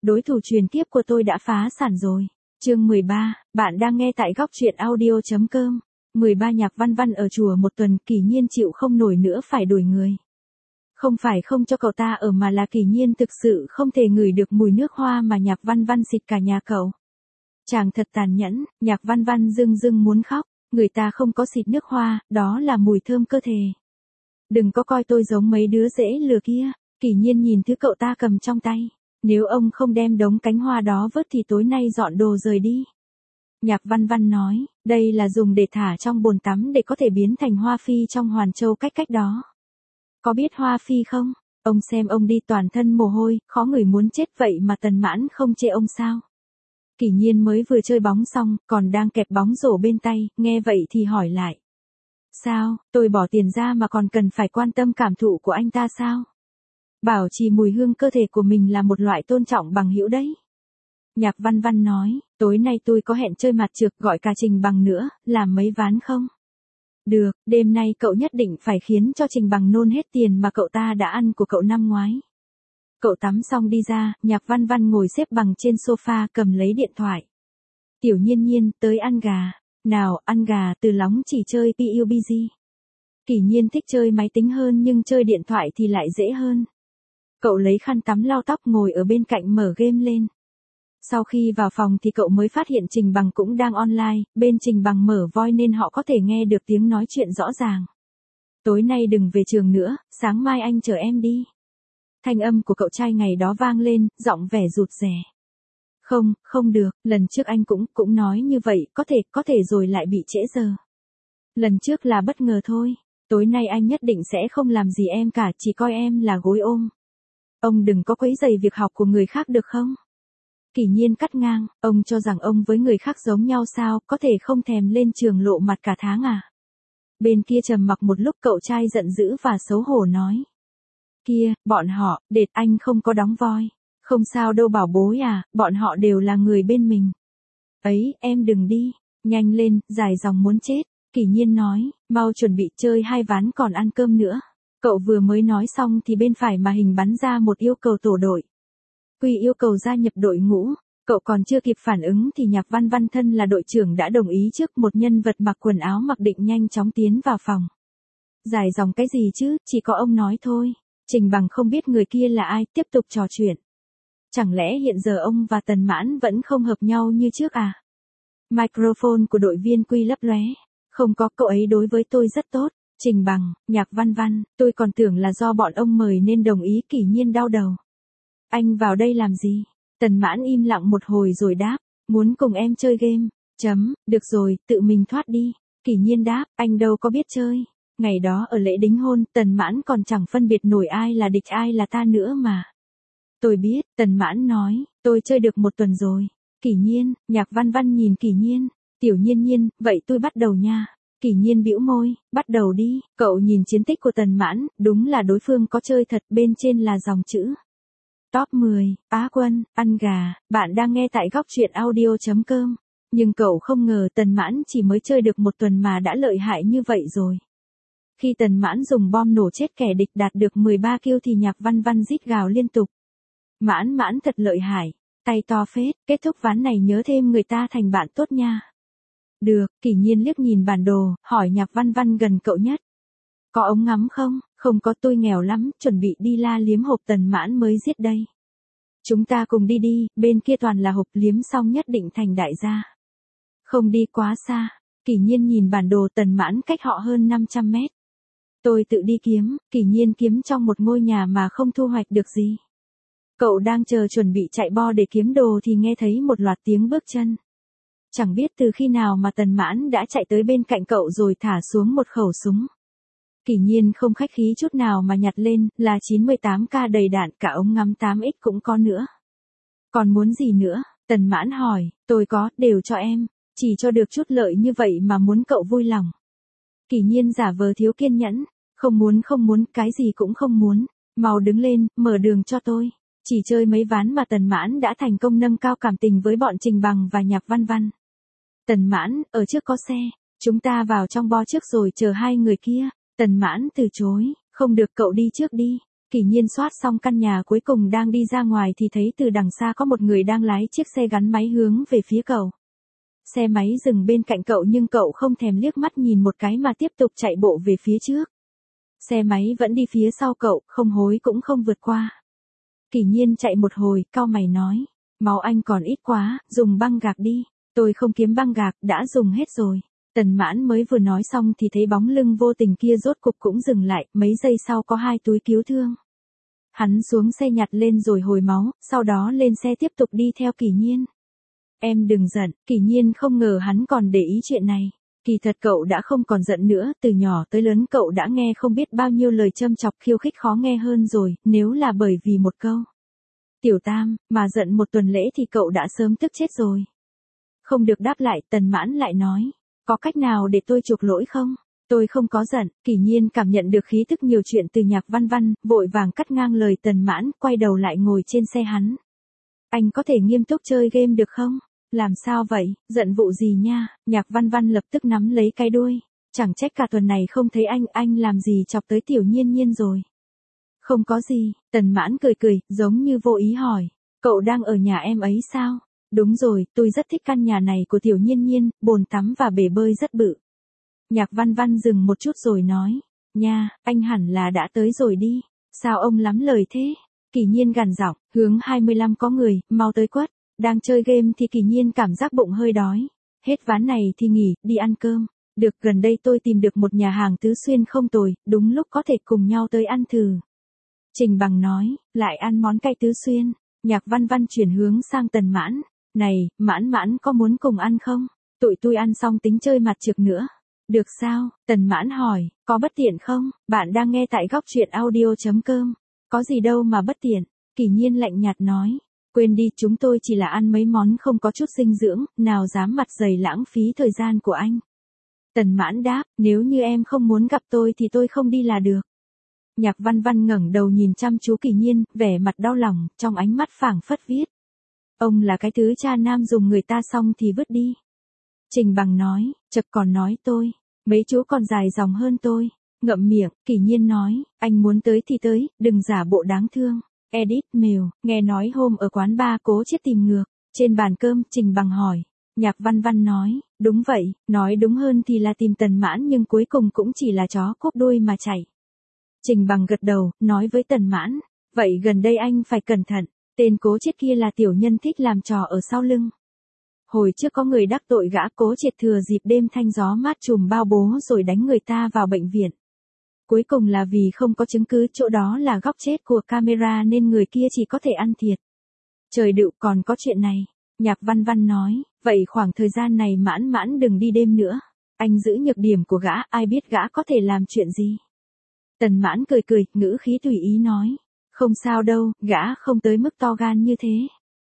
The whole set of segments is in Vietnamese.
đối thủ truyền kiếp của tôi đã phá sản rồi. Chương 13, bạn đang nghe tại góc truyện audio.com. 13 Nhạc Văn Văn ở chùa một tuần, Kỳ Nhiên chịu không nổi nữa phải đuổi người. Không phải không cho cậu ta ở mà là Kỳ Nhiên thực sự không thể ngửi được mùi nước hoa mà Nhạc Văn Văn xịt cả nhà cậu. Chàng thật tàn nhẫn, Nhạc Văn Văn rưng rưng muốn khóc, người ta không có xịt nước hoa, đó là mùi thơm cơ thể. Đừng có coi tôi giống mấy đứa dễ lừa kia. Kỳ Nhiên nhìn thứ cậu ta cầm trong tay. Nếu ông không đem đống cánh hoa đó vớt thì tối nay dọn đồ rời đi. Nhạc Văn Văn nói, đây là dùng để thả trong bồn tắm để có thể biến thành hoa phi trong Hoàn Châu cách đó. Có biết hoa phi không? Ông xem ông đi toàn thân mồ hôi, khó ngửi muốn chết vậy mà Tần Mãn không chê ông sao? Kỳ Nhiên mới vừa chơi bóng xong, còn đang kẹp bóng rổ bên tay, nghe vậy thì hỏi lại. Sao, tôi bỏ tiền ra mà còn cần phải quan tâm cảm thụ của anh ta sao? Bảo trì mùi hương cơ thể của mình là một loại tôn trọng bằng hữu đấy. Nhạc Văn Văn nói, tối nay tôi có hẹn chơi mặt trược gọi cả Trình Bằng nữa, làm mấy ván không? Được, đêm nay cậu nhất định phải khiến cho Trình Bằng nôn hết tiền mà cậu ta đã ăn của cậu năm ngoái. Cậu tắm xong đi ra, Nhạc Văn Văn ngồi xếp bằng trên sofa cầm lấy điện thoại. Tiểu Nhiên Nhiên, tới ăn gà. Nào, ăn gà, Từ Lóng chỉ chơi PUBG. Kỳ Nhiên thích chơi máy tính hơn nhưng chơi điện thoại thì lại dễ hơn. Cậu lấy khăn tắm lau tóc ngồi ở bên cạnh mở game lên. Sau khi vào phòng thì cậu mới phát hiện Trình Bằng cũng đang online, bên Trình Bằng mở voice nên họ có thể nghe được tiếng nói chuyện rõ ràng. Tối nay đừng về trường nữa, sáng mai anh chở em đi. Thanh âm của cậu trai ngày đó vang lên, giọng vẻ rụt rè. Không được, lần trước anh cũng nói như vậy, có thể rồi lại bị trễ giờ. Lần trước là bất ngờ thôi, tối nay anh nhất định sẽ không làm gì em cả, chỉ coi em là gối ôm. Ông đừng có quấy rầy việc học của người khác được không? Kỳ Nhiên cắt ngang, ông cho rằng ông với người khác giống nhau sao, có thể không thèm lên trường lộ mặt cả tháng à? Bên kia trầm mặc một lúc cậu trai giận dữ và xấu hổ nói. Kia, bọn họ, đệt anh không có đóng voi. Không sao đâu bảo bối à, bọn họ đều là người bên mình. Ấy, em đừng đi, nhanh lên, dài dòng muốn chết. Kỳ Nhiên nói, mau chuẩn bị chơi 2 ván còn ăn cơm nữa. Cậu vừa mới nói xong thì bên phải màn hình bắn ra một yêu cầu tổ đội. Quy yêu cầu gia nhập đội ngũ. Cậu còn chưa kịp phản ứng thì Nhạc Văn Văn thân là đội trưởng đã đồng ý trước một nhân vật mặc quần áo mặc định nhanh chóng tiến vào phòng. Dài dòng cái gì chứ, chỉ có ông nói thôi. Trình Bằng không biết người kia là ai, tiếp tục trò chuyện. Chẳng lẽ hiện giờ ông và Tần Mãn vẫn không hợp nhau như trước à? Microphone của đội viên Quy lấp lóe. Không có, cậu ấy đối với tôi rất tốt. Trình Bằng, Nhạc Văn Văn, tôi còn tưởng là do bọn ông mời nên đồng ý. Kỳ Nhiên đau đầu. Anh vào đây làm gì? Tần Mãn im lặng một hồi rồi đáp, muốn cùng em chơi game. Được rồi, tự mình thoát đi. Kỳ Nhiên đáp, anh đâu có biết chơi. Ngày đó ở lễ đính hôn, Tần Mãn còn chẳng phân biệt nổi ai là địch ai là ta nữa mà. Tôi biết, Tần Mãn nói, tôi chơi được 1 tuần rồi. Kỳ Nhiên, Nhạc Văn Văn nhìn Kỳ Nhiên, Tiểu Nhiên Nhiên, vậy tôi bắt đầu nha. Kỳ Nhiên bĩu môi, bắt đầu đi. Cậu nhìn chiến tích của Tần Mãn, đúng là đối phương có chơi thật, bên trên là dòng chữ. Top 10, Á quân, ăn gà, bạn đang nghe tại góc truyện audio.com. Nhưng cậu không ngờ Tần Mãn chỉ mới chơi được 1 tuần mà đã lợi hại như vậy rồi. Khi Tần Mãn dùng bom nổ chết kẻ địch đạt được 13 kill thì Nhạc Văn Văn rít gào liên tục. Mãn thật lợi hại, tay to phết, kết thúc ván này nhớ thêm người ta thành bạn tốt nha. Được, Kỳ Nhiên liếc nhìn bản đồ, hỏi Nhạc Văn Văn gần cậu nhất. Có ống ngắm không? Không có, tôi nghèo lắm, chuẩn bị đi la liếm hộp. Tần Mãn mới giết đây. Chúng ta cùng đi đi, bên kia toàn là hộp, liếm xong nhất định thành đại gia. Không đi quá xa. Kỳ Nhiên nhìn bản đồ. Tần Mãn cách họ hơn 500 mét. Tôi tự đi kiếm. Kỳ Nhiên kiếm trong một ngôi nhà mà không thu hoạch được gì. Cậu đang chờ chuẩn bị chạy bo để kiếm đồ thì nghe thấy một loạt tiếng bước chân. Chẳng biết từ khi nào mà Tần Mãn đã chạy tới bên cạnh cậu rồi thả xuống một khẩu súng. Kỳ Nhiên không khách khí chút nào mà nhặt lên, là 98k đầy đạn, cả ống ngắm 8x cũng có nữa. Còn muốn gì nữa? Tần Mãn hỏi, tôi có, đều cho em, chỉ cho được chút lợi như vậy mà muốn cậu vui lòng. Kỳ Nhiên giả vờ thiếu kiên nhẫn, không muốn, cái gì cũng không muốn, mau đứng lên, mở đường cho tôi. Chỉ chơi mấy ván mà Tần Mãn đã thành công nâng cao cảm tình với bọn Trình Bằng và Nhạc Văn Văn. Tần Mãn, ở trước có xe, chúng ta vào trong bo trước rồi chờ 2 người kia. Tần Mãn từ chối, không được, cậu đi trước đi. Kỷ Nhiên soát xong căn nhà cuối cùng đang đi ra ngoài thì thấy từ đằng xa có một người đang lái chiếc xe gắn máy hướng về phía cậu. Xe máy dừng bên cạnh cậu nhưng cậu không thèm liếc mắt nhìn một cái mà tiếp tục chạy bộ về phía trước. Xe máy vẫn đi phía sau cậu, không hối cũng không vượt qua. Kỷ Nhiên chạy một hồi, cau mày nói, máu anh còn ít quá, dùng băng gạc đi. Tôi không kiếm băng gạc, đã dùng hết rồi. Tần Mãn mới vừa nói xong thì thấy bóng lưng vô tình kia rốt cục cũng dừng lại, mấy giây sau có 2 túi cứu thương. Hắn xuống xe nhặt lên rồi hồi máu, sau đó lên xe tiếp tục đi theo Kỷ Nhiên. Em đừng giận, Kỷ Nhiên không ngờ hắn còn để ý chuyện này. Kỳ thật cậu đã không còn giận nữa, từ nhỏ tới lớn cậu đã nghe không biết bao nhiêu lời châm chọc khiêu khích khó nghe hơn rồi, nếu là bởi vì một câu. Tiểu Tam, mà giận một tuần lễ thì cậu đã sớm tức chết rồi. Không được đáp lại, Tần Mãn lại nói, có cách nào để tôi chuộc lỗi không? Tôi không có giận. Kỷ Nhiên cảm nhận được khí tức nhiều chuyện từ Nhạc Văn Văn, vội vàng cắt ngang lời Tần Mãn, quay đầu lại ngồi trên xe hắn. Anh có thể nghiêm túc chơi game được không? Làm sao vậy, giận vụ gì nha? Nhạc Văn Văn lập tức nắm lấy cái đuôi. Chẳng trách cả tuần này không thấy anh làm gì chọc tới Tiểu Nhiên Nhiên rồi. Không có gì, Tần Mãn cười cười, giống như vô ý hỏi. Cậu đang ở nhà em ấy sao? Đúng rồi, tôi rất thích căn nhà này của Tiểu Nhiên Nhiên, bồn tắm và bể bơi rất bự. Nhạc Văn Văn dừng một chút rồi nói. Nha, anh hẳn là đã tới rồi đi. Sao ông lắm lời thế? Kỷ Nhiên gằn giọng, hướng 25 có người, mau tới quất. Đang chơi game thì Kỷ Nhiên cảm giác bụng hơi đói. Hết ván này thì nghỉ, đi ăn cơm. Được, gần đây tôi tìm được một nhà hàng Tứ Xuyên không tồi, đúng lúc có thể cùng nhau tới ăn thử. Trình Bằng nói, lại ăn món cay Tứ Xuyên. Nhạc Văn Văn chuyển hướng sang Tần Mãn. Này, Mãn Mãn có muốn cùng ăn không? Tụi tôi ăn xong tính chơi mặt trược nữa. Được sao? Tần Mãn hỏi, có bất tiện không? Bạn đang nghe tại góc truyện audio.com. Có gì đâu mà bất tiện. Kỷ Nhiên lạnh nhạt nói. Quên đi, chúng tôi chỉ là ăn mấy món không có chút dinh dưỡng, nào dám mặt dày lãng phí thời gian của anh. Tần Mãn đáp, nếu như em không muốn gặp tôi thì tôi không đi là được. Nhạc Văn Văn ngẩng đầu nhìn chăm chú Kỷ Nhiên, vẻ mặt đau lòng, trong ánh mắt phảng phất viết. Ông là cái thứ cha nam dùng người ta xong thì vứt đi. Trình Bằng nói, chợt còn nói tôi, mấy chú còn dài dòng hơn tôi. Ngậm miệng, Kỷ Nhiên nói, anh muốn tới thì tới, đừng giả bộ đáng thương. Edit mail, nghe nói hôm ở quán bar Cố Chiết tìm ngược. Trên bàn cơm, Trình Bằng hỏi. Nhạc Văn Văn nói, đúng vậy, nói đúng hơn thì là tìm Tần Mãn nhưng cuối cùng cũng chỉ là chó cốp đuôi mà chạy. Trình Bằng gật đầu, nói với Tần Mãn, vậy gần đây anh phải cẩn thận, tên Cố Chiết kia là tiểu nhân thích làm trò ở sau lưng. Hồi trước có người đắc tội gã Cố Chiết thừa dịp đêm thanh gió mát trùm bao bố rồi đánh người ta vào bệnh viện. Cuối cùng là vì không có chứng cứ chỗ đó là góc chết của camera nên người kia chỉ có thể ăn thiệt. Trời đựu, còn có chuyện này. Nhạc Văn Văn nói, vậy khoảng thời gian này Mãn Mãn đừng đi đêm nữa. Anh giữ nhược điểm của gã, ai biết gã có thể làm chuyện gì. Tần Mãn cười cười, ngữ khí tùy ý nói. Không sao đâu, gã không tới mức to gan như thế.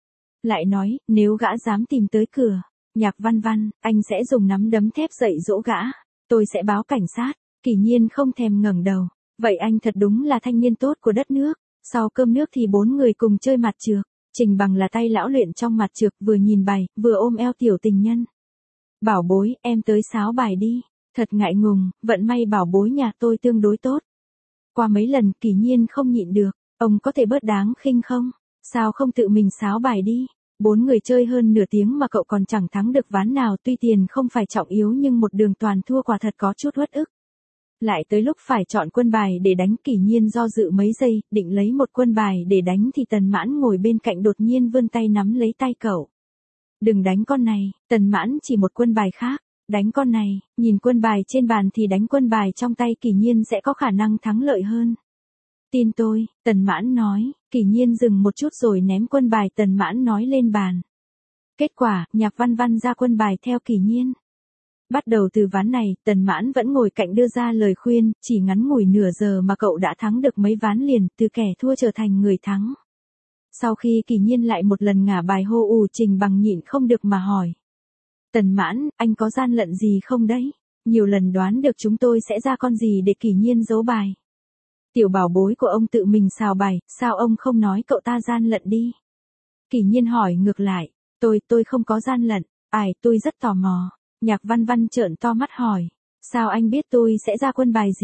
Lại nói, nếu gã dám tìm tới cửa. Nhạc Văn Văn, anh sẽ dùng nắm đấm thép dạy dỗ gã. Tôi sẽ báo cảnh sát. Kỷ Nhiên không thèm ngẩng đầu. Vậy anh thật đúng là thanh niên tốt của đất nước. Sau cơm nước thì 4 người cùng chơi mặt trược. Trình Bằng là tay lão luyện trong mặt trược, vừa nhìn bài, vừa ôm eo tiểu tình nhân. Bảo bối, em tới sáo bài đi. Thật ngại ngùng, vận may bảo bối nhà tôi tương đối tốt. Qua mấy lần, Kỷ Nhiên không nhịn được. Ông có thể bớt đáng khinh không? Sao không tự mình sáo bài đi? 4 người chơi hơn nửa tiếng mà cậu còn chẳng thắng được ván nào, tuy tiền không phải trọng yếu nhưng một đường toàn thua quả thật có chút uất ức. Lại tới lúc phải chọn quân bài để đánh, Kỷ Nhiên do dự mấy giây, định lấy một quân bài để đánh thì Tần Mãn ngồi bên cạnh đột nhiên vươn tay nắm lấy tay cậu. Đừng đánh con này, Tần Mãn chỉ một quân bài khác, đánh con này, nhìn quân bài trên bàn thì đánh quân bài trong tay Kỷ Nhiên sẽ có khả năng thắng lợi hơn. Tin tôi, Tần Mãn nói, Kỷ Nhiên dừng một chút rồi ném quân bài Tần Mãn nói lên bàn. Kết quả, Nhạc Văn Văn ra quân bài theo Kỷ Nhiên. Bắt đầu từ ván này, Tần Mãn vẫn ngồi cạnh đưa ra lời khuyên, chỉ ngắn ngủi nửa giờ mà cậu đã thắng được mấy ván liền, từ kẻ thua trở thành người thắng. Sau khi Kỷ Nhiên lại một lần ngả bài hô ù, Trình Bằng nhịn không được mà hỏi. Tần Mãn, anh có gian lận gì không đấy? Nhiều lần đoán được chúng tôi sẽ ra con gì để Kỷ Nhiên giấu bài. Tiểu bảo bối của ông tự mình xào bài, sao ông không nói cậu ta gian lận đi? Kỷ Nhiên hỏi ngược lại, tôi không có gian lận, tôi rất tò mò. Nhạc Văn Văn trợn to mắt hỏi, sao anh biết tôi sẽ ra quân bài gì?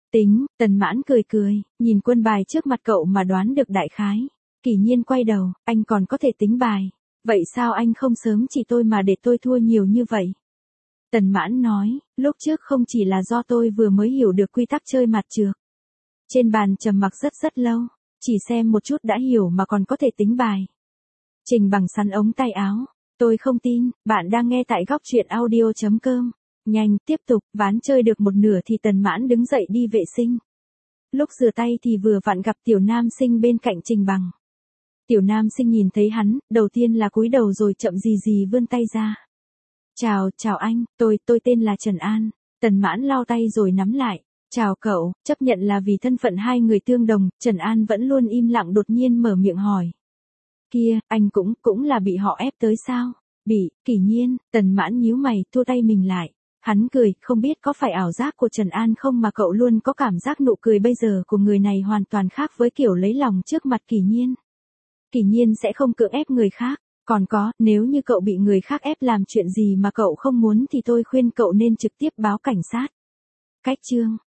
Tính, Tần Mãn cười cười, nhìn quân bài trước mặt cậu mà đoán được đại khái. Kỷ Nhiên quay đầu, anh còn có thể tính bài. Vậy sao anh không sớm chỉ tôi mà để tôi thua nhiều như vậy? Tần Mãn nói, lúc trước không chỉ là do tôi vừa mới hiểu được quy tắc chơi mặt trược. Trên bàn trầm mặc rất lâu, chỉ xem một chút đã hiểu mà còn có thể tính bài. Trình Bằng sắn ống tay áo, tôi không tin, bạn đang nghe tại góc truyện audio.com. Nhanh, tiếp tục, ván chơi được một nửa thì Tần Mãn đứng dậy đi vệ sinh. Lúc rửa tay thì vừa vặn gặp Tiểu Nam Sinh bên cạnh Trình Bằng. Tiểu Nam Sinh nhìn thấy hắn, đầu tiên là cúi đầu rồi chậm gì vươn tay ra. Chào anh, tôi tên là Trần An. Tần Mãn lau tay rồi nắm lại. Chào cậu, chấp nhận là vì thân phận hai người tương đồng, Trần An vẫn luôn im lặng đột nhiên mở miệng hỏi. Kia, anh cũng là bị họ ép tới sao? Bị, Kỷ Nhiên, Tần Mãn nhíu mày, thua tay mình lại. Hắn cười, không biết có phải ảo giác của Trần An không mà cậu luôn có cảm giác nụ cười bây giờ của người này hoàn toàn khác với kiểu lấy lòng trước mặt Kỷ Nhiên. Kỷ Nhiên sẽ không cưỡng ép người khác. Còn có, nếu như cậu bị người khác ép làm chuyện gì mà cậu không muốn thì tôi khuyên cậu nên trực tiếp báo cảnh sát. Cách chương